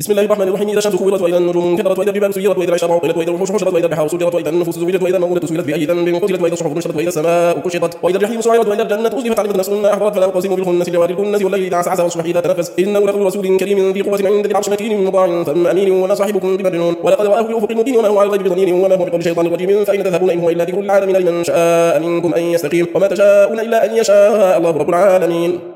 بسم الله الرحمن الرحيم. إذا الشمس كورت وإذا النجوم انكدرت وإذا الجبال سيرت وإذا العشار عطلت وإذا الوحوش حشرت وإذا البحار سجرت وإذا النفوس زوجت وإذا الموءودة سئلت بأي ذنب قتلت وإذا الصحف نشرت وإذا السماء كشطت وإذا الجحيم سعرت وإذا الجنة أزلفت علمت نفس ما أحضرت فلا أقسم بالخنس جوار الكنس والليل إذا عسعس والصبح إذا تنفس إنه لقول رسول كريم ذي قوة عند ذي العرش مكين مطاع ثم أمين وما صاحبكم بمجنون ولقد رآه بالأفق المبين وما هو على الغيب بضنين وما هو بقول شيطان رجيم فأين تذهبون إن هو إلا ذكر للعالمين لمن شاء منكم أن يستقيم وما تشاءون إلا أن يشاء الله رب العالمين.